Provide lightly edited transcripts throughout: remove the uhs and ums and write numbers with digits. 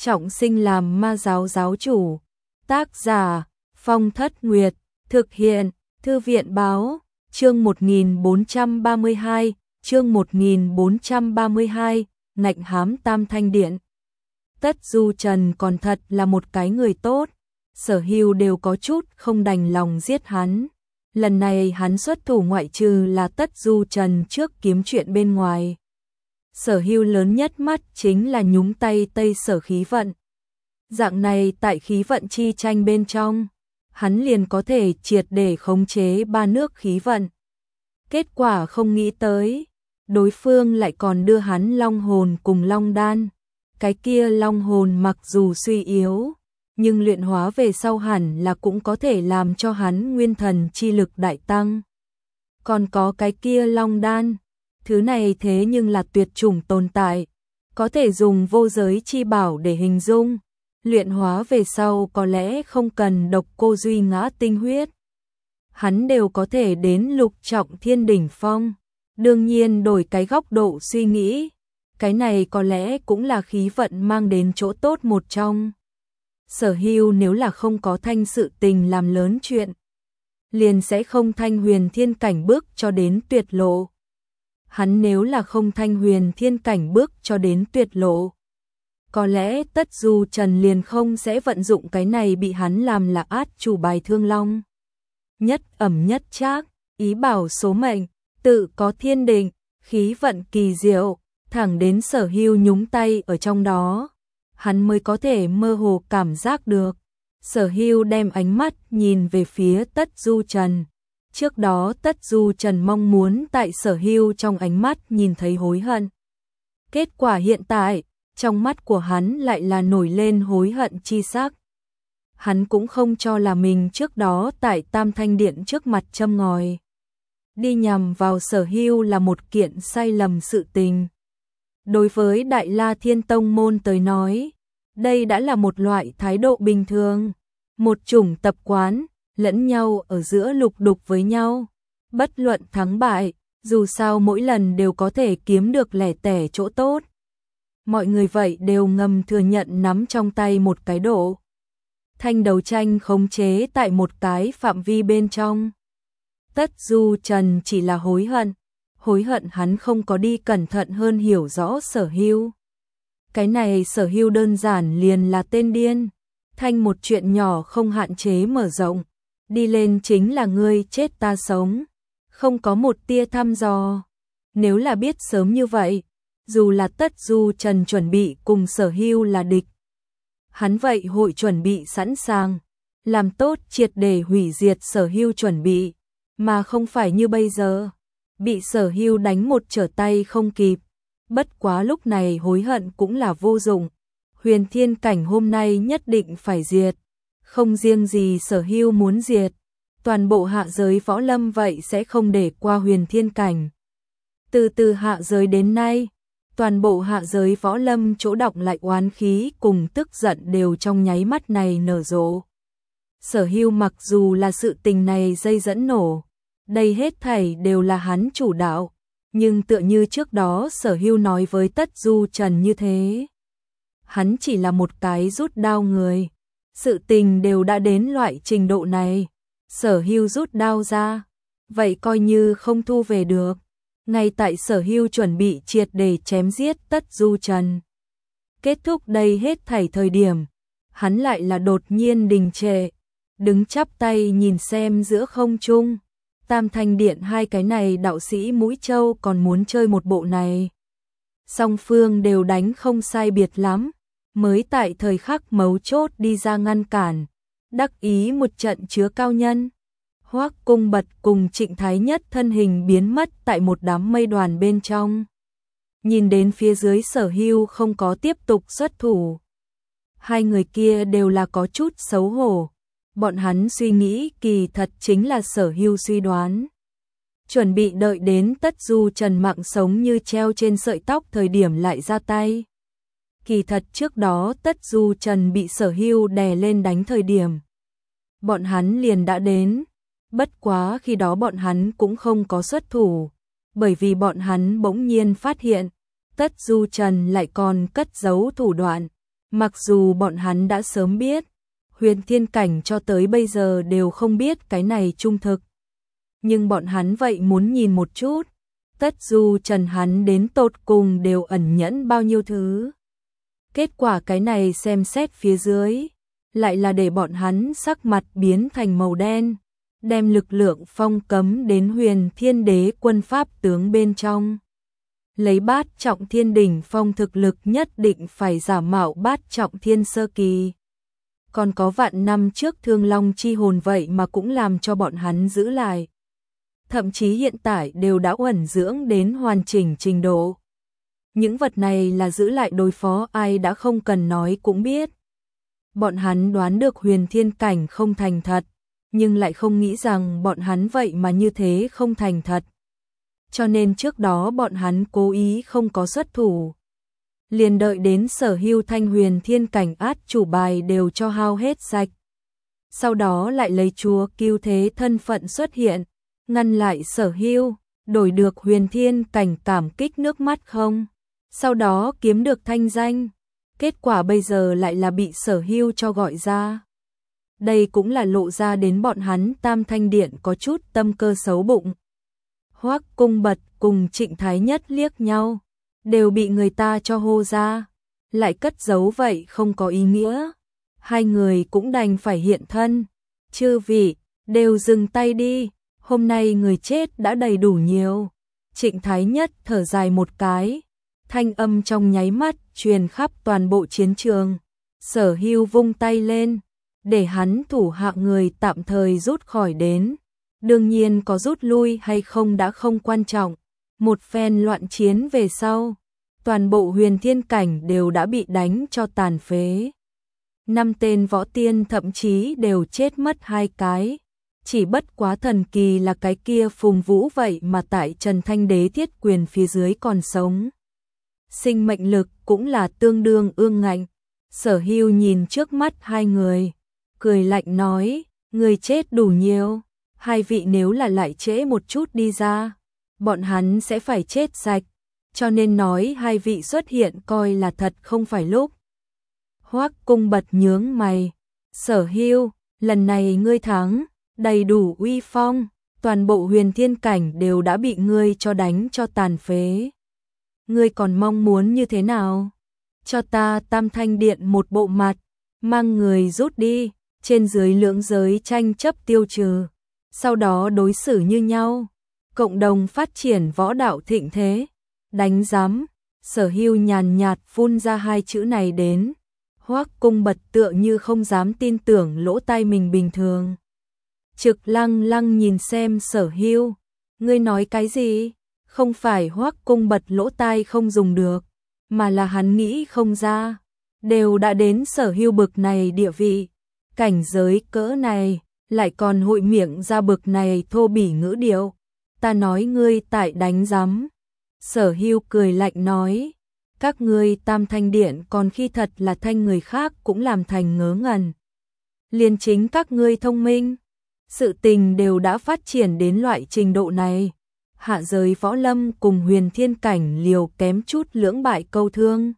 trọng sinh làm ma giáo giáo chủ. Tác giả Phong Thất Nguyệt. Thực hiện Thư viện báo. Chương 1432. Chương 1432. Ngạnh hám Tam Thanh Điện. Tất Du Trần còn thật là một cái người tốt. Sở Hưu đều có chút không đành lòng giết hắn. Lần này hắn xuất thủ ngoại trừ là Tất Du Trần trước kiếm chuyện bên ngoài. Sở Hưu lớn nhất mắt chính là nhúng tay Tây Sở khí vận. Dạng này tại khí vận chi tranh bên trong, hắn liền có thể triệt để khống chế ba nước khí vận. Kết quả không nghĩ tới, đối phương lại còn đưa hắn long hồn cùng long đan. Cái kia long hồn mặc dù suy yếu, nhưng luyện hóa về sau hẳn là cũng có thể làm cho hắn nguyên thần chi lực đại tăng. Còn có cái kia long đan, thứ này thế nhưng là tuyệt chủng tồn tại, có thể dùng vô giới chi bảo để hình dung. Luyện hóa về sau có lẽ không cần độc cô duy ngã tinh huyết, hắn đều có thể đến lục trọng thiên đỉnh phong. Đương nhiên đổi cái góc độ suy nghĩ, cái này có lẽ cũng là khí vận mang đến chỗ tốt một trong. Sở Hưu nếu là không có thanh sự tình làm lớn chuyện, liền sẽ không thanh huyền thiên cảnh bước cho đến tuyệt lộ. Hắn nếu là không thanh huyền thiên cảnh bước cho đến tuyệt lộ, có lẽ Tất Du Trần liền không sẽ vận dụng cái này bị hắn làm là át chủ bài thương long. Nhất ẩm nhất trác, ý bảo số mệnh, tự có thiên định, khí vận kỳ diệu, thẳng đến Sở Hưu nhúng tay ở trong đó, hắn mới có thể mơ hồ cảm giác được. Sở Hưu đem ánh mắt nhìn về phía Tất Du Trần. Trước đó Tất Du Trần mong muốn tại Sở Hưu trong ánh mắt nhìn thấy hối hận. Kết quả hiện tại, trong mắt của hắn lại là nổi lên hối hận chi sắc. Hắn cũng không cho là mình trước đó tại Tam Thanh Điện trước mặt châm ngòi đi nhằm vào Sở Hưu là một kiện sai lầm sự tình. Đối với Đại La Thiên Tông môn tới nói, đây đã là một loại thái độ bình thường, một chủng tập quán, lẫn nhau ở giữa lục đục với nhau. Bất luận thắng bại, dù sao mỗi lần đều có thể kiếm được lẻ tẻ chỗ tốt. Mọi người vậy đều ngầm thừa nhận nắm trong tay một cái độ thanh đấu tranh khống chế tại một cái phạm vi bên trong. Tất Du Trần chỉ là hối hận hắn không có đi cẩn thận hơn hiểu rõ Sở Hưu. Cái này Sở Hưu đơn giản liền là tên điên, thanh một chuyện nhỏ không hạn chế mở rộng, đi lên chính là ngươi chết ta sống, không có một tia thăm dò. Nếu là biết sớm như vậy, dù là Tất Du Trần chuẩn bị cùng Sở Hưu là địch, hắn vậy hội chuẩn bị sẵn sàng, làm tốt triệt để hủy diệt Sở Hưu chuẩn bị, mà không phải như bây giờ, bị Sở Hưu đánh một trở tay không kịp. Bất quá lúc này hối hận cũng là vô dụng, huyền thiên cảnh hôm nay nhất định phải diệt, không riêng gì Sở Hưu muốn diệt, toàn bộ hạ giới võ lâm vậy sẽ không để qua huyền thiên cảnh. Từ hạ giới đến nay, toàn bộ hạ giới võ lâm chỗ đọng lại oán khí cùng tức giận đều trong nháy mắt này nở rộ. Sở Hưu mặc dù là sự tình này dây dẫn nổ, đây hết thảy đều là hắn chủ đạo, nhưng tựa như trước đó Sở Hưu nói với Tất Du Trần như thế. Hắn chỉ là một cái rút đao người, sự tình đều đã đến loại trình độ này, Sở Hưu rút đao ra, vậy coi như không thu về được. Ngay tại Sở Hưu chuẩn bị triệt để chém giết Tất Du Trần, kết thúc đây hết thảy thời điểm, hắn lại là đột nhiên đình trệ, đứng chắp tay nhìn xem giữa không trung. Tam Thanh Điện hai cái này đạo sĩ mũi trâu còn muốn chơi một bộ này. Song phương đều đánh không sai biệt lắm, mới tại thời khắc mấu chốt đi ra ngăn cản, đắc ý một trận chứa cao nhân. Hoắc Cung Bật cùng Trịnh Thái Nhất thân hình biến mất tại một đám mây đoàn bên trong. Nhìn đến phía dưới Sở Hưu không có tiếp tục xuất thủ, hai người kia đều là có chút xấu hổ. Bọn hắn suy nghĩ kỳ thật chính là Sở Hưu suy đoán, chuẩn bị đợi đến Tất Du Trần mạng sống như treo trên sợi tóc thời điểm lại ra tay. Kỳ thật trước đó Tất Du Trần bị Sở Hưu đè lên đánh thời điểm, bọn hắn liền đã đến, bất quá khi đó bọn hắn cũng không có xuất thủ, bởi vì bọn hắn bỗng nhiên phát hiện Tất Du Trần lại còn cất giấu thủ đoạn, Mặc dù bọn hắn đã sớm biết, huyền thiên cảnh cho tới bây giờ đều không biết cái này trung thực. Nhưng bọn hắn vậy muốn nhìn một chút, Tất Du Trần hắn đến tột cùng đều ẩn nhẫn bao nhiêu thứ. Kết quả cái này xem xét phía dưới, lại là để bọn hắn sắc mặt biến thành màu đen, đem lực lượng phong cấm đến huyền thiên đế quân pháp tướng bên trong. Lấy bát trọng thiên đỉnh phong thực lực nhất định phải giả mạo bát trọng thiên sơ kỳ. Còn có vạn năm trước Thương Long chi hồn vậy mà cũng làm cho bọn hắn giữ lại. Thậm chí hiện tại đều đã uẩn dưỡng đến hoàn chỉnh trình độ. Những vật này là giữ lại đối phó ai đã không cần nói cũng biết. Bọn hắn đoán được huyền thiên cảnh không thành thật, nhưng lại không nghĩ rằng bọn hắn vậy mà như thế không thành thật. Cho nên trước đó bọn hắn cố ý không có xuất thủ. Liền đợi đến Sở Hưu thanh huyền thiên cảnh át chủ bài đều cho hao hết sạch. Sau đó lại lấy chúa cứu thế thân phận xuất hiện, ngăn lại Sở Hưu, đổi được huyền thiên cảnh cảm kích nước mắt không. Sau đó kiếm được thanh danh. Kết quả bây giờ lại là bị Sở Hưu cho gọi ra. Đây cũng là lộ ra đến bọn hắn Tam Thanh Điện có chút tâm cơ xấu bụng. Hoắc Cung Bật cùng Trịnh Thái Nhất liếc nhau, đều bị người ta cho hô ra, lại cất giấu vậy không có ý nghĩa. Hai người cũng đành phải hiện thân. Chư vị, đều dừng tay đi, hôm nay người chết đã đầy đủ nhiều. Trịnh Thái Nhất thở dài một cái, thanh âm trong nháy mắt truyền khắp toàn bộ chiến trường. Sở Hưu vung tay lên, để hắn thủ hạ người tạm thời rút khỏi đến. Đương nhiên có rút lui hay không đã không quan trọng. Một phen loạn chiến về sau, toàn bộ huyền thiên cảnh đều đã bị đánh cho tàn phế. 5 tên võ tiên thậm chí đều chết mất 2 cái. Chỉ bất quá thần kỳ là cái kia Phùng Vũ vậy mà tại Trần Thanh Đế thiết quyền phía dưới còn sống. Sinh mệnh lực cũng là tương đương ương ngạnh. Sở Hưu nhìn trước mắt hai người, cười lạnh nói, người chết đủ nhiều, hai vị nếu là lại trễ một chút đi ra, bọn hắn sẽ phải chết sạch, cho nên nói hai vị xuất hiện coi là thật không phải lúc. Hoắc Cung Bật nhướng mày, Sở Hưu, lần này ngươi thắng, đầy đủ uy phong, toàn bộ huyền thiên cảnh đều đã bị ngươi cho đánh cho tàn phế. Ngươi còn mong muốn như thế nào? Cho ta Tam Thanh Điện một bộ mặt, mang người rút đi, trên dưới lưỡng giới tranh chấp tiêu trừ, sau đó đối xử như nhau, cộng đồng phát triển võ đạo thịnh thế. Đánh giám, Sở Hưu nhàn nhạt phun ra hai chữ này đến. Hoắc Cung Bật tựa như không dám tin tưởng lỗ tai mình bình thường. Trực Lăng Lăng nhìn xem Sở Hưu, ngươi nói cái gì? Không phải Hoắc Cung Bật lỗ tai không dùng được, mà là hắn nghĩ không ra. Đều đã đến Sở Hưu bực này địa vị, cảnh giới cỡ này, lại còn hội miệng ra bực này thô bỉ ngữ điệu. Ta nói ngươi tại đánh giám. Sở Hưu cười lạnh nói, các ngươi Tam Thanh Điện còn khi thật là thanh người khác cũng làm thành ngớ ngẩn. Liền chính các ngươi thông minh, sự tình đều đã phát triển đến loại trình độ này. Hạ giới võ lâm cùng huyền thiên cảnh liều kém chút lưỡng bại câu thương.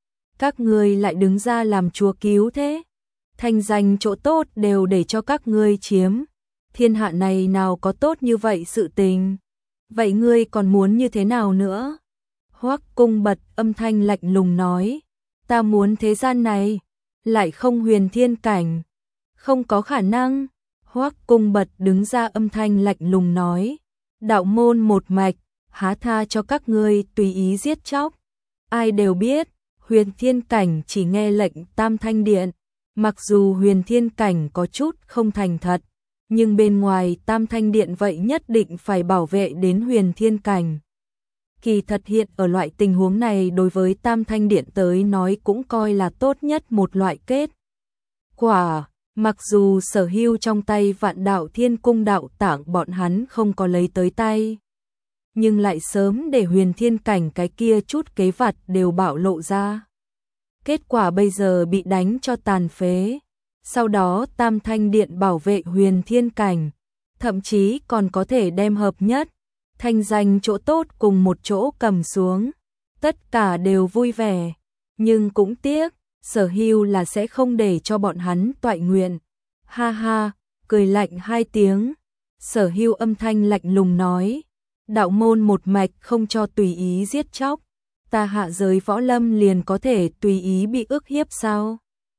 Các ngươi lại đứng ra làm chúa cứu thế. Thanh danh chỗ tốt đều để cho các ngươi chiếm. Thiên hạ này nào có tốt như vậy sự tình. Vậy ngươi còn muốn như thế nào nữa? Hoắc Cung Bật âm thanh lạnh lùng nói, ta muốn thế gian này, lại không huyền thiên cảnh. Không có khả năng. Hoắc Cung Bật đứng ra âm thanh lạnh lùng nói, đạo môn một mạch, há tha cho các ngươi tùy ý giết chóc. Ai đều biết, huyền thiên cảnh chỉ nghe lệnh Tam Thanh Điện. Mặc dù huyền thiên cảnh có chút không thành thật, nhưng bên ngoài Tam Thanh Điện vậy nhất định phải bảo vệ đến huyền thiên cảnh. Kỳ thật hiện ở loại tình huống này đối với Tam Thanh Điện tới nói cũng coi là tốt nhất một loại kết quả. Mặc dù Sở Hưu trong tay Vạn Đạo Thiên Cung đạo tạng bọn hắn không có lấy tới tay, nhưng lại sớm để huyền thiên cảnh cái kia chút kế vặt đều bạo lộ ra. Kết quả bây giờ bị đánh cho tàn phế. Sau đó Tam Thanh Điện bảo vệ huyền thiên cảnh, thậm chí còn có thể đem hợp nhất, thanh danh chỗ tốt cùng một chỗ cầm xuống. Tất cả đều vui vẻ, nhưng cũng tiếc, Sở Hưu là sẽ không để cho bọn hắn toại nguyện. Ha ha, cười lạnh hai tiếng. Sở Hưu âm thanh lạnh lùng nói, đạo môn một mạch không cho tùy ý giết chóc, ta hạ giới võ lâm liền có thể tùy ý bị ức hiếp sao?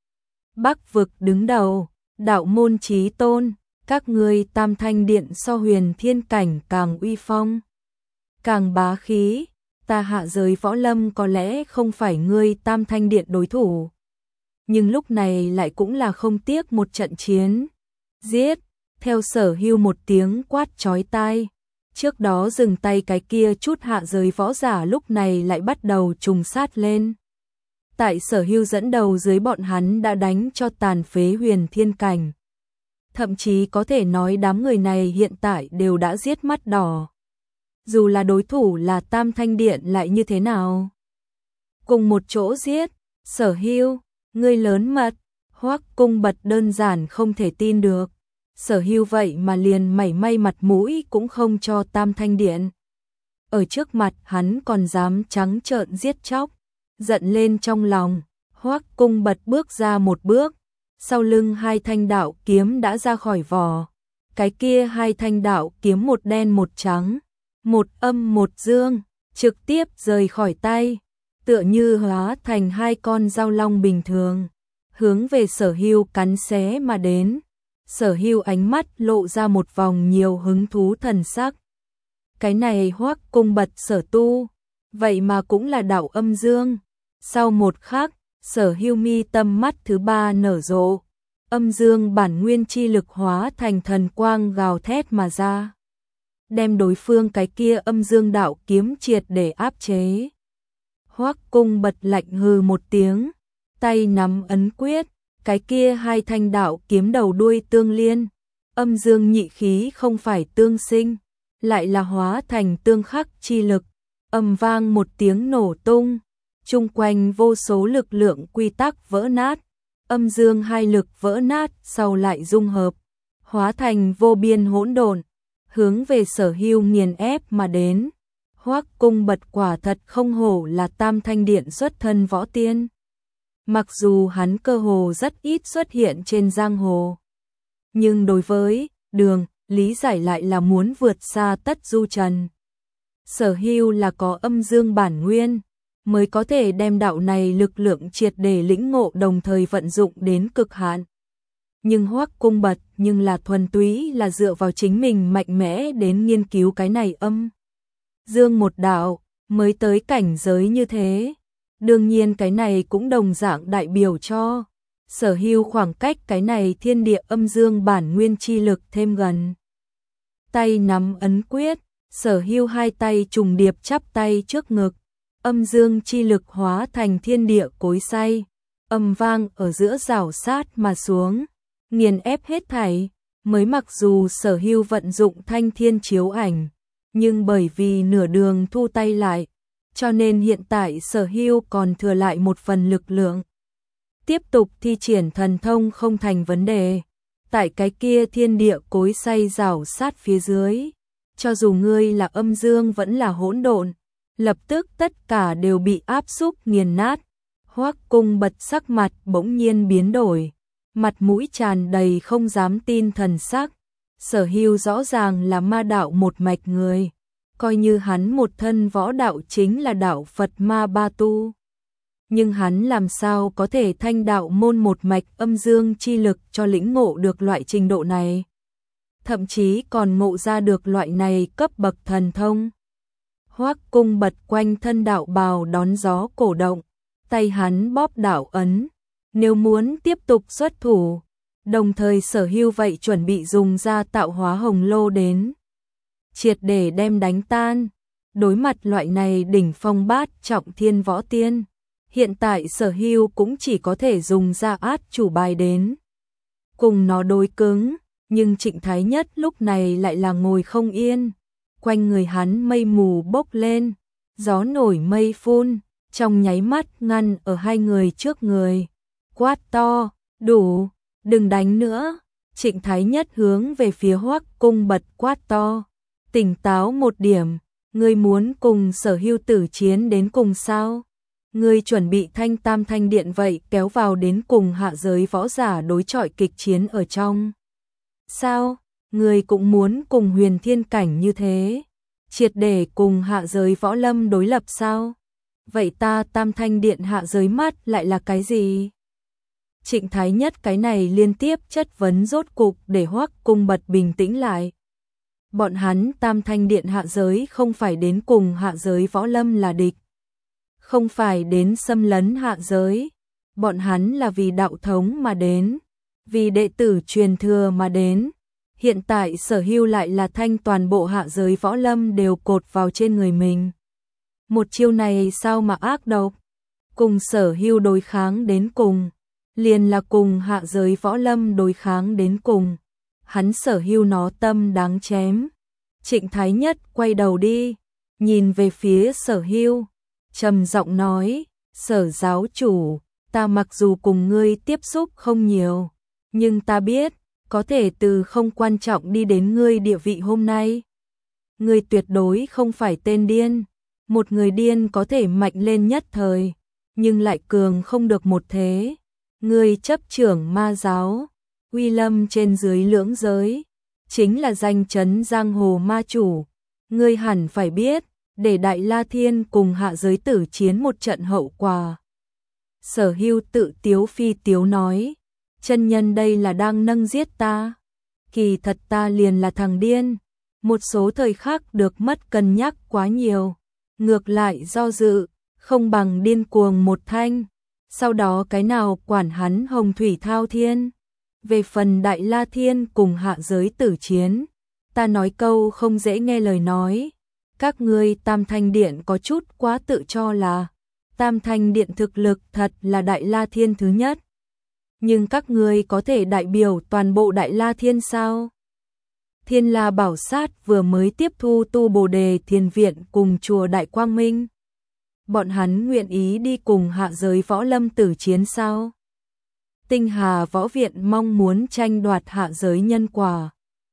Bắc vực đứng đầu, đạo môn chí tôn, các ngươi Tam Thanh Điện so Huyền Thiên Cảnh càng uy phong, càng bá khí, ta hạ giới võ lâm có lẽ không phải ngươi Tam Thanh Điện đối thủ. Nhưng lúc này lại cũng là không tiếc một trận chiến. Giết, theo Sở Hưu một tiếng quát chói tai. Trước đó dừng tay cái kia chút hạ giới võ giả lúc này lại bắt đầu trùng sát lên. Tại Sở Hưu dẫn đầu dưới bọn hắn đã đánh cho tàn phế Huyền Thiên Cảnh. Thậm chí có thể nói đám người này hiện tại đều đã giết mắt đỏ. Dù là đối thủ là Tam Thanh Điện lại như thế nào? Cùng một chỗ giết, Sở Hưu, ngươi lớn mật, Hoắc Cung Bật đơn giản không thể tin được. Sở Hưu vậy mà liền mảy may mặt mũi cũng không cho Tam Thanh Điện. Ở trước mặt hắn còn dám trắng trợn giết chóc, giận lên trong lòng, Hoắc Cung Bật bước ra một bước, sau lưng hai thanh đạo kiếm đã ra khỏi vỏ. Cái kia hai thanh đạo kiếm một đen một trắng, một âm một dương, trực tiếp rời khỏi tay, tựa như hóa thành hai con dao long bình thường, hướng về Sở Hưu cắn xé mà đến. Sở Hưu ánh mắt lộ ra một vòng nhiều hứng thú thần sắc. Cái này Hoắc Cung Bật sở tu, vậy mà cũng là đạo âm dương. Sau một khắc, Sở Hưu mi tâm mắt thứ ba nở rộ, âm dương bản nguyên chi lực hóa thành thần quang gào thét mà ra, đem đối phương cái kia âm dương đạo kiếm triệt để áp chế. Hoắc Cung Bật lạnh hừ một tiếng, tay nắm ấn quyết, cái kia hai thanh đạo kiếm đầu đuôi tương liên, âm dương nhị khí không phải tương sinh, lại là hóa thành tương khắc chi lực, ầm vang một tiếng nổ tung, chung quanh vô số lực lượng quy tắc vỡ nát, âm dương hai lực vỡ nát sau lại dung hợp, hóa thành vô biên hỗn độn, hướng về Sở Hưu nghiền ép mà đến. Hoắc Cung Bật quả thật không hổ là Tam Thanh Điện xuất thân võ tiên. Mặc dù hắn cơ hồ rất ít xuất hiện trên giang hồ, nhưng đối với đường, lý giải lại là muốn vượt xa Tất Du Trần. Sở Hưu là có âm dương bản nguyên, mới có thể đem đạo này lực lượng triệt để lĩnh ngộ đồng thời vận dụng đến cực hạn. Nhưng Hoắc Cung Bật nhưng là thuần túy là dựa vào chính mình mạnh mẽ đến nghiên cứu cái này âm dương một đạo, mới tới cảnh giới như thế. Đương nhiên cái này cũng đồng dạng đại biểu cho Sở Hưu khoảng cách cái này thiên địa âm dương bản nguyên chi lực thêm gần. Tay nắm ấn quyết, Sở Hưu hai tay trùng điệp chắp tay trước ngực, âm dương chi lực hóa thành thiên địa cối xay, âm vang ở giữa rảo sát mà xuống, nghiền ép hết thảy. Mới mặc dù Sở Hưu vận dụng thanh thiên chiếu ảnh, nhưng bởi vì nửa đường thu tay lại, cho nên hiện tại Sở Hưu còn thừa lại một phần lực lượng. Tiếp tục thi triển thần thông không thành vấn đề. Tại cái kia thiên địa cối xay rảo sát phía dưới, cho dù ngươi là âm dương vẫn là hỗn độn, lập tức tất cả đều bị áp xúc nghiền nát. Hoắc Cung Bật sắc mặt bỗng nhiên biến đổi, mặt mũi tràn đầy không dám tin thần sắc. Sở Hưu rõ ràng là ma đạo một mạch người, coi như hắn một thân võ đạo chính là đạo Phật ma ba tu. Nhưng hắn làm sao có thể thanh đạo môn một mạch âm dương chi lực cho lĩnh ngộ được loại trình độ này? Thậm chí còn ngộ ra được loại này cấp bậc thần thông. Hoắc Cung Bật quanh thân đạo bào đón gió cổ động, tay hắn bóp đạo ấn, nếu muốn tiếp tục xuất thủ. Đồng thời Sở Hưu vậy chuẩn bị dùng ra tạo hóa hồng lô đến triệt để đem đánh tan. Đối mặt loại này đỉnh phong bát trọng thiên võ tiên, hiện tại Sở Hưu cũng chỉ có thể dùng ra át chủ bài đến cùng nó đối cứng. Nhưng Trịnh Thái Nhất lúc này lại là ngồi không yên, quanh người hắn mây mù bốc lên, gió nổi mây phun, trong nháy mắt ngăn ở hai người trước người, quát to, đủ, đừng đánh nữa. Trịnh Thái Nhất hướng về phía Hoắc Cung Bật quát to, tỉnh táo một điểm, ngươi muốn cùng Sở Hưu tử chiến đến cùng sao? Ngươi chuẩn bị thanh tam thanh điện vậy kéo vào đến cùng hạ giới võ giả đối chọi kịch chiến ở trong. Sao? Ngươi cũng muốn cùng huyền thiên cảnh như thế? Triệt để cùng hạ giới võ lâm đối lập sao? Vậy ta tam thanh điện hạ giới mắt lại là cái gì? Trịnh Thái Nhất cái này liên tiếp chất vấn rốt cục để Hoắc Cung Bật bình tĩnh lại. Bọn hắn tam thanh điện hạ giới không phải đến cùng hạ giới võ lâm là địch. Không phải đến xâm lấn hạ giới. Bọn hắn là vì đạo thống mà đến. Vì đệ tử truyền thừa mà đến. Hiện tại Sở Hưu lại là thanh toàn bộ hạ giới võ lâm đều cột vào trên người mình. Một chiêu này sao mà ác độc? Cùng Sở Hưu đối kháng đến cùng. Liền là cùng hạ giới võ lâm đối kháng đến cùng. Hắn Sở Hưu nó tâm đáng chém. Trịnh Thái Nhất quay đầu đi, nhìn về phía Sở Hưu, trầm giọng nói, Sở giáo chủ, ta mặc dù cùng ngươi tiếp xúc không nhiều, nhưng ta biết, có thể từ không quan trọng đi đến ngươi địa vị hôm nay. Ngươi tuyệt đối không phải tên điên, một người điên có thể mạnh lên nhất thời, nhưng lại cường không được một thế. Ngươi chấp trưởng ma giáo, uy lâm trên dưới lưỡng giới, chính là danh chấn giang hồ ma chủ. Ngươi hẳn phải biết, để Đại La Thiên cùng hạ giới tử chiến một trận hậu quả. Sở Hưu tự tiếu phi tiếu nói, chân nhân đây là đang nâng giết ta. Kỳ thật ta liền là thằng điên, một số thời khắc được mất cân nhắc quá nhiều, ngược lại do dự, không bằng điên cuồng một thanh, sau đó cái nào quản hắn hồng thủy thao thiên. Về phần Đại La Thiên cùng hạ giới tử chiến, ta nói câu không dễ nghe lời nói, các ngươi Tam Thanh Điện có chút quá tự cho là Tam Thanh Điện thực lực thật là Đại La Thiên thứ nhất. Nhưng các ngươi có thể đại biểu toàn bộ Đại La Thiên sao? Thiên La Bảo Sát vừa mới tiếp thu tu Bồ Đề Thiền Viện cùng chùa Đại Quang Minh. Bọn hắn nguyện ý đi cùng hạ giới võ lâm tử chiến sao? Tinh Hà Võ Viện mong muốn tranh đoạt hạ giới nhân quả,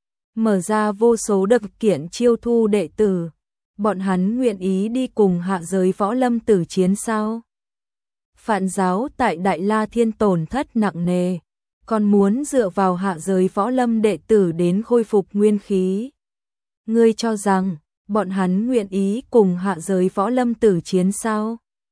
mở ra vô số đợt kiện chiêu thu đệ tử. Bọn hắn nguyện ý đi cùng hạ giới võ lâm tử chiến sao? Phạn giáo tại Đại La Thiên tổn thất nặng nề, còn muốn dựa vào hạ giới võ lâm đệ tử đến khôi phục nguyên khí. Ngươi cho rằng bọn hắn nguyện ý cùng hạ giới võ lâm tử chiến sao?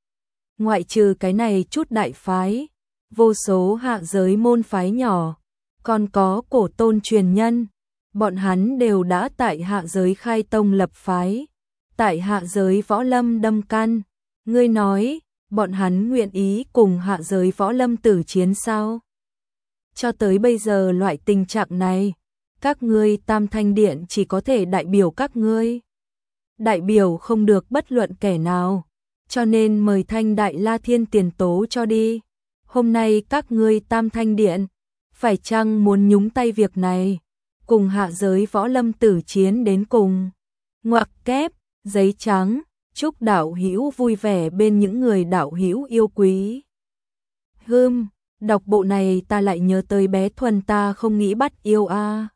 Ngoại trừ cái này chút đại phái, vô số hạ giới môn phái nhỏ, còn có cổ tôn truyền nhân, bọn hắn đều đã tại hạ giới khai tông lập phái, tại hạ giới võ lâm đâm căn. Ngươi nói, bọn hắn nguyện ý cùng hạ giới võ lâm tử chiến sao? Cho tới bây giờ loại tình trạng này, các ngươi Tam Thanh Điện chỉ có thể đại biểu các ngươi. Đại biểu không được bất luận kẻ nào, cho nên mời Thanh Đại La Thiên tiền tố cho đi. Hôm nay các ngươi Tam Thanh Điện, phải chăng muốn nhúng tay việc này, cùng hạ giới võ lâm tử chiến đến cùng? Ngoặc kép, giấy trắng, chúc đạo hữu vui vẻ bên những người đạo hữu yêu quý. Đọc bộ này ta lại nhớ tới bé Thuần ta không nghĩ bắt yêu a.